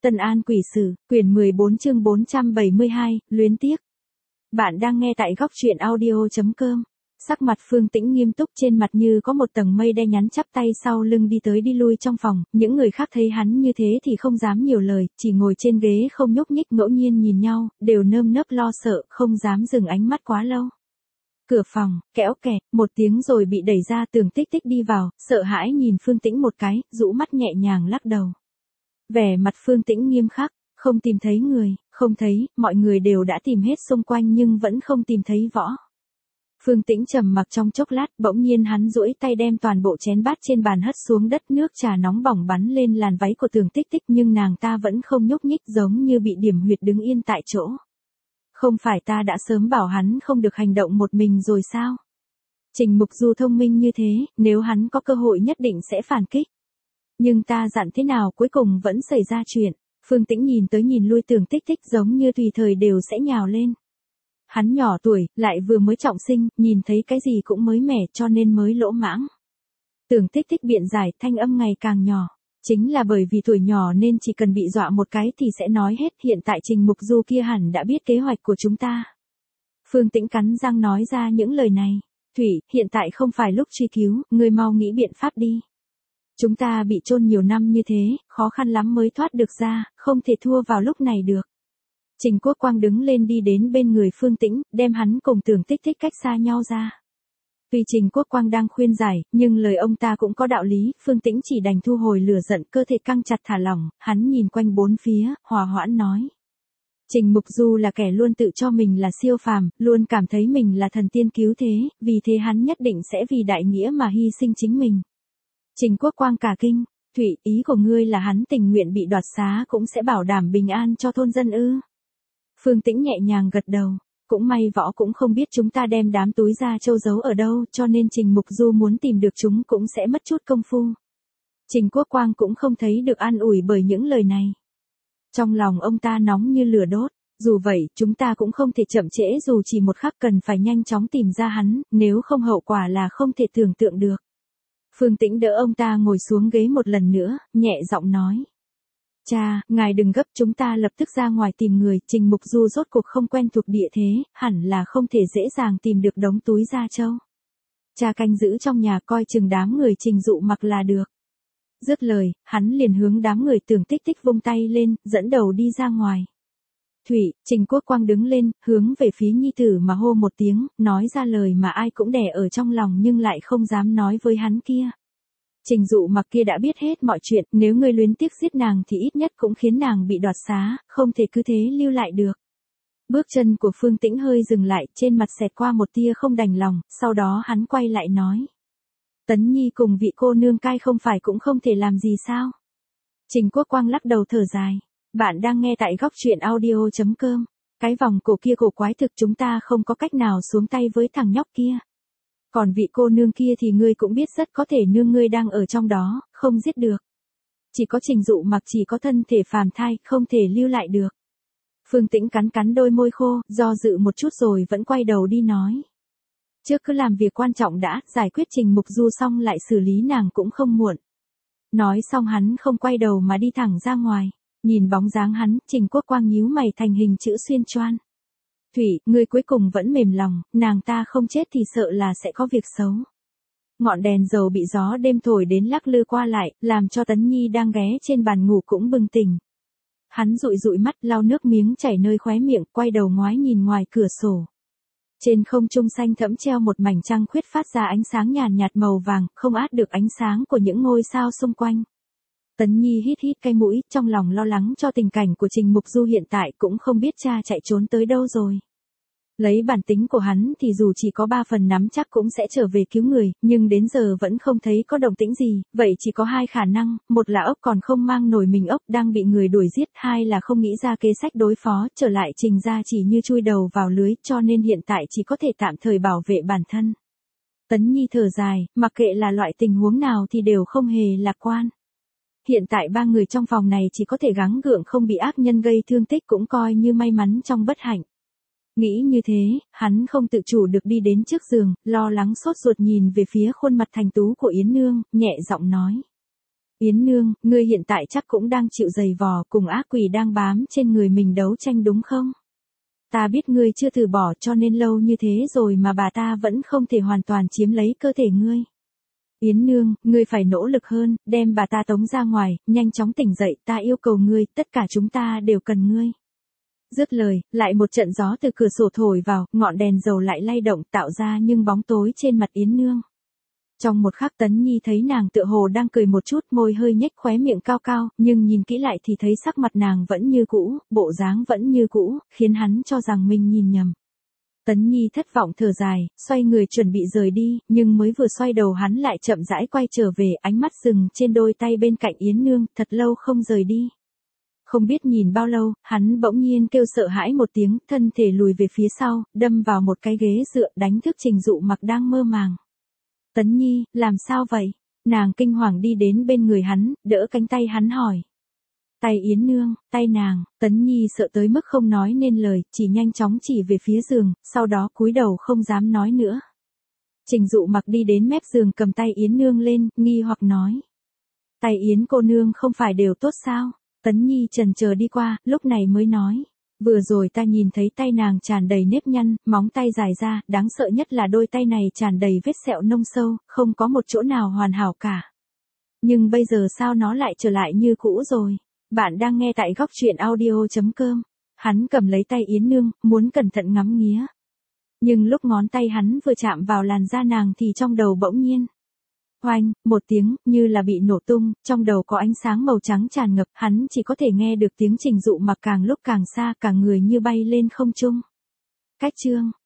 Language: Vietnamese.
Tân An Quỷ Sử, quyển 14 chương 472, luyến tiếc. Bạn đang nghe tại góc truyện audio.com. Sắc mặt Phương Tĩnh nghiêm túc, trên mặt như có một tầng mây đen, nhắn chắp tay sau lưng đi tới đi lui trong phòng. Những người khác thấy hắn như thế thì không dám nhiều lời, chỉ ngồi trên ghế không nhúc nhích, ngẫu nhiên nhìn nhau, đều nơm nớp lo sợ, không dám dừng ánh mắt quá lâu. Cửa phòng, kẽo kẹt, một tiếng rồi bị đẩy ra, Tưởng Tích Tích đi vào, sợ hãi nhìn Phương Tĩnh một cái, rũ mắt nhẹ nhàng lắc đầu. Vẻ mặt Phương Tĩnh nghiêm khắc, không tìm thấy người, không thấy, mọi người đều đã tìm hết xung quanh nhưng vẫn không tìm thấy võ. Phương Tĩnh trầm mặc trong chốc lát, bỗng nhiên hắn duỗi tay đem toàn bộ chén bát trên bàn hất xuống đất, nước trà nóng bỏng bắn lên làn váy của Tưởng Tích Tích nhưng nàng ta vẫn không nhúc nhích, giống như bị điểm huyệt đứng yên tại chỗ. Không phải ta đã sớm bảo hắn không được hành động một mình rồi sao? Trình Mục Du thông minh như thế, nếu hắn có cơ hội nhất định sẽ phản kích. Nhưng ta dặn thế nào cuối cùng vẫn xảy ra chuyện. Phương Tĩnh nhìn tới nhìn lui, Tưởng Tích Tích giống như tùy thời đều sẽ nhào lên. Hắn nhỏ tuổi, lại vừa mới trọng sinh, nhìn thấy cái gì cũng mới mẻ cho nên mới lỗ mãng. Tưởng Tích Tích biện giải, thanh âm ngày càng nhỏ. Chính là bởi vì tuổi nhỏ nên chỉ cần bị dọa một cái thì sẽ nói hết, hiện tại Trình Mục Du kia hẳn đã biết kế hoạch của chúng ta. Phương Tĩnh cắn răng nói ra những lời này. Thủy, hiện tại không phải lúc truy cứu, ngươi mau nghĩ biện pháp đi. Chúng ta bị chôn nhiều năm như thế, khó khăn lắm mới thoát được ra, không thể thua vào lúc này được. Trình Quốc Quang đứng lên đi đến bên người Phương Tĩnh, đem hắn cùng Tưởng Tích Tích cách xa nhau ra. Tuy Trình Quốc Quang đang khuyên giải, nhưng lời ông ta cũng có đạo lý, Phương Tĩnh chỉ đành thu hồi lửa giận, cơ thể căng chặt thả lỏng, hắn nhìn quanh bốn phía, hòa hoãn nói. Trình Mục Du là kẻ luôn tự cho mình là siêu phàm, luôn cảm thấy mình là thần tiên cứu thế, vì thế hắn nhất định sẽ vì đại nghĩa mà hy sinh chính mình. Trình Quốc Quang cả kinh, Thủy, ý của ngươi là hắn tình nguyện bị đoạt xá cũng sẽ bảo đảm bình an cho thôn dân ư? Phương Tĩnh nhẹ nhàng gật đầu, cũng may võ cũng không biết chúng ta đem đám túi da trâu giấu ở đâu, cho nên Trình Mục Du muốn tìm được chúng cũng sẽ mất chút công phu. Trình Quốc Quang cũng không thấy được an ủi bởi những lời này. Trong lòng ông ta nóng như lửa đốt, dù vậy, chúng ta cũng không thể chậm trễ dù chỉ một khắc, cần phải nhanh chóng tìm ra hắn, nếu không hậu quả là không thể tưởng tượng được. Phương Tĩnh đỡ ông ta ngồi xuống ghế một lần nữa, nhẹ giọng nói. Cha, ngài đừng gấp, chúng ta lập tức ra ngoài tìm người, Trình Mục Du rốt cuộc không quen thuộc địa thế, hẳn là không thể dễ dàng tìm được đống túi da trâu. Cha canh giữ trong nhà coi chừng đám người Trình Dụ Mặc là được. Dứt lời, hắn liền hướng đám người Tưởng Tích Tích vung tay lên, dẫn đầu đi ra ngoài. Thủy, Trình Quốc Quang đứng lên, hướng về phía nhi tử mà hô một tiếng, nói ra lời mà ai cũng đè ở trong lòng nhưng lại không dám nói với hắn kia. Trình Dụ Mặc kia đã biết hết mọi chuyện, nếu ngươi luyến tiếc giết nàng thì ít nhất cũng khiến nàng bị đoạt xá, không thể cứ thế lưu lại được. Bước chân của Phương Tĩnh hơi dừng lại, trên mặt xẹt qua một tia không đành lòng, sau đó hắn quay lại nói. Tấn Nhi cùng vị cô nương cai không phải cũng không thể làm gì sao? Trình Quốc Quang lắc đầu thở dài. Bạn đang nghe tại góc truyện audio.com. Cái vòng cổ kia cổ quái thực, chúng ta không có cách nào xuống tay với thằng nhóc kia. Còn vị cô nương kia thì ngươi cũng biết rất có thể nương ngươi đang ở trong đó, không giết được. Chỉ có Trình Dụ Mặc chỉ có thân thể phàm thai, không thể lưu lại được. Phương Tĩnh cắn cắn đôi môi khô, do dự một chút rồi vẫn quay đầu đi nói. Trước cứ làm việc quan trọng đã, giải quyết Trình Mục Du xong lại xử lý nàng cũng không muộn. Nói xong hắn không quay đầu mà đi thẳng ra ngoài. Nhìn bóng dáng hắn, Trình Quốc Quang nhíu mày thành hình chữ xuyên choan. Thủy, ngươi cuối cùng vẫn mềm lòng, nàng ta không chết thì sợ là sẽ có việc xấu. Ngọn đèn dầu bị gió đêm thổi đến lắc lư qua lại, làm cho Tấn Nhi đang ghé trên bàn ngủ cũng bừng tỉnh. Hắn dụi dụi mắt, lau nước miếng chảy nơi khóe miệng, quay đầu ngoái nhìn ngoài cửa sổ. Trên không trung xanh thẫm treo một mảnh trăng khuyết phát ra ánh sáng nhàn nhạt màu vàng, không át được ánh sáng của những ngôi sao xung quanh. Tấn Nhi hít hít cái mũi, trong lòng lo lắng cho tình cảnh của Trình Mục Du hiện tại, cũng không biết cha chạy trốn tới đâu rồi. Lấy bản tính của hắn thì dù chỉ có 3 phần nắm chắc cũng sẽ trở về cứu người, nhưng đến giờ vẫn không thấy có động tĩnh gì, vậy chỉ có 2 khả năng, một là ốc còn không mang nổi mình ốc đang bị người đuổi giết, hai là không nghĩ ra kế sách đối phó, trở lại Trình gia chỉ như chui đầu vào lưới, cho nên hiện tại chỉ có thể tạm thời bảo vệ bản thân. Tấn Nhi thở dài, mặc kệ là loại tình huống nào thì đều không hề lạc quan. Hiện tại 3 người trong phòng này chỉ có thể gắng gượng không bị ác nhân gây thương tích, cũng coi như may mắn trong bất hạnh. Nghĩ như thế, hắn không tự chủ được đi đến trước giường, lo lắng sốt ruột nhìn về phía khuôn mặt thành tú của Yến Nương, nhẹ giọng nói. Yến Nương, ngươi hiện tại chắc cũng đang chịu giày vò cùng ác quỷ đang bám trên người mình đấu tranh đúng không? Ta biết ngươi chưa từ bỏ cho nên lâu như thế rồi mà bà ta vẫn không thể hoàn toàn chiếm lấy cơ thể ngươi. Yến Nương, ngươi phải nỗ lực hơn, đem bà ta tống ra ngoài, nhanh chóng tỉnh dậy, ta yêu cầu ngươi, tất cả chúng ta đều cần ngươi. Dứt lời, lại một trận gió từ cửa sổ thổi vào, ngọn đèn dầu lại lay động tạo ra những bóng tối trên mặt Yến Nương. Trong một khắc Tấn Nhi thấy nàng tựa hồ đang cười một chút, môi hơi nhếch khóe miệng cao cao, nhưng nhìn kỹ lại thì thấy sắc mặt nàng vẫn như cũ, bộ dáng vẫn như cũ, khiến hắn cho rằng mình nhìn nhầm. Tấn Nhi thất vọng thở dài, xoay người chuẩn bị rời đi, nhưng mới vừa xoay đầu hắn lại chậm rãi quay trở về, ánh mắt dừng trên đôi tay bên cạnh Yến Nương, thật lâu không rời đi. Không biết nhìn bao lâu, hắn bỗng nhiên kêu sợ hãi một tiếng, thân thể lùi về phía sau, đâm vào một cái ghế dựa, đánh thức Trình Dụ Mặc đang mơ màng. Tấn Nhi, làm sao vậy? Nàng kinh hoàng đi đến bên người hắn, đỡ cánh tay hắn hỏi. Tay Yến Nương, tay nàng. Tấn Nhi sợ tới mức không nói nên lời, chỉ nhanh chóng chỉ về phía giường, sau đó cúi đầu không dám nói nữa. Trình Dụ Mặc đi đến mép giường cầm tay Yến Nương lên, nghi hoặc nói. Tay Yến cô nương không phải đều tốt sao? Tấn Nhi chần chờ đi qua, lúc này mới nói. Vừa rồi ta nhìn thấy tay nàng tràn đầy nếp nhăn, móng tay dài ra, đáng sợ nhất là đôi tay này tràn đầy vết sẹo nông sâu, không có một chỗ nào hoàn hảo cả. Nhưng bây giờ sao nó lại trở lại như cũ rồi? Bạn đang nghe tại góc truyện audio.com. Hắn cầm lấy tay Yến Nương, muốn cẩn thận ngắm nghía. Nhưng lúc ngón tay hắn vừa chạm vào làn da nàng thì trong đầu bỗng nhiên. Oanh, một tiếng, như là bị nổ tung, trong đầu có ánh sáng màu trắng tràn ngập, hắn chỉ có thể nghe được tiếng Trình Dụ Mặc càng lúc càng xa, cả người như bay lên không trung. Cách chương.